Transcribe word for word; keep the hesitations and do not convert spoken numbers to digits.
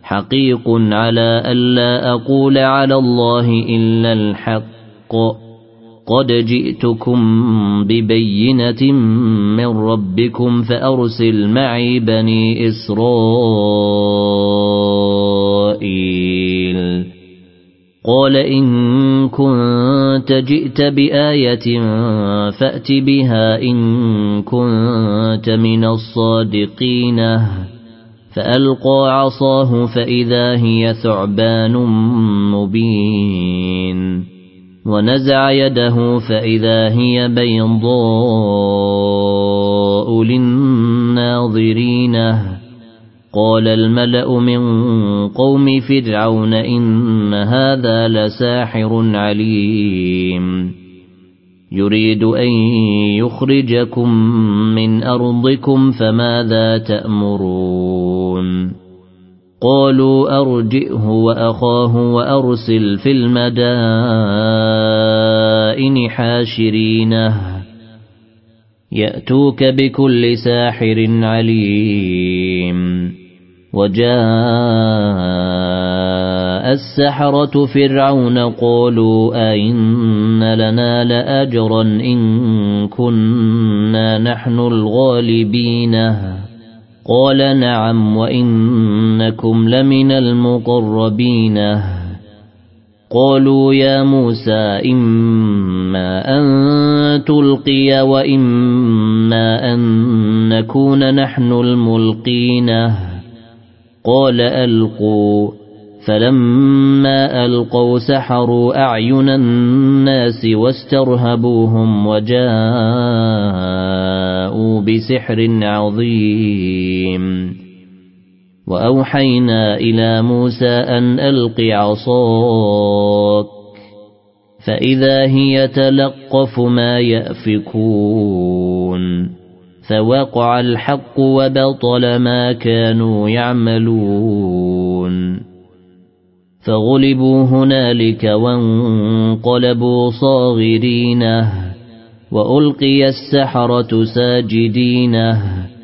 حقيق على ألا أقول على الله إلا الحق قد جئتكم ببينة من ربكم فأرسل معي بني إسرائيل قال إن كنت جئت بآية فأت بها إن كنت من الصادقين فألقى عصاه فإذا هي ثعبان مبين ونزع يده فإذا هي بيضاء للناظرين قال الملأ من قوم فرعون إن هذا لساحر عليم يريد أن يخرجكم من أرضكم فماذا تأمرون قالوا أرجئه وأخاه وأرسل في المدائن حاشرينه يأتوك بكل ساحر عليم وجاء السحرة فرعون قالوا أئن لنا لأجرا إن كنا نحن الغالبين قال نعم وإنكم لمن المقربين قالوا يا موسى إما أن تلقي وإما أن نكون نحن الملقين قال ألقوا فلما ألقوا سحروا أعين الناس واسترهبوهم وجاءوا بسحر عظيم وأوحينا إلى موسى أن ألق عصاك فإذا هي تلقف ما يأفكون فوقع الحق وبطل ما كانوا يعملون فغلبوا هنالك وانقلبوا صاغرين وألقي السحرة ساجدين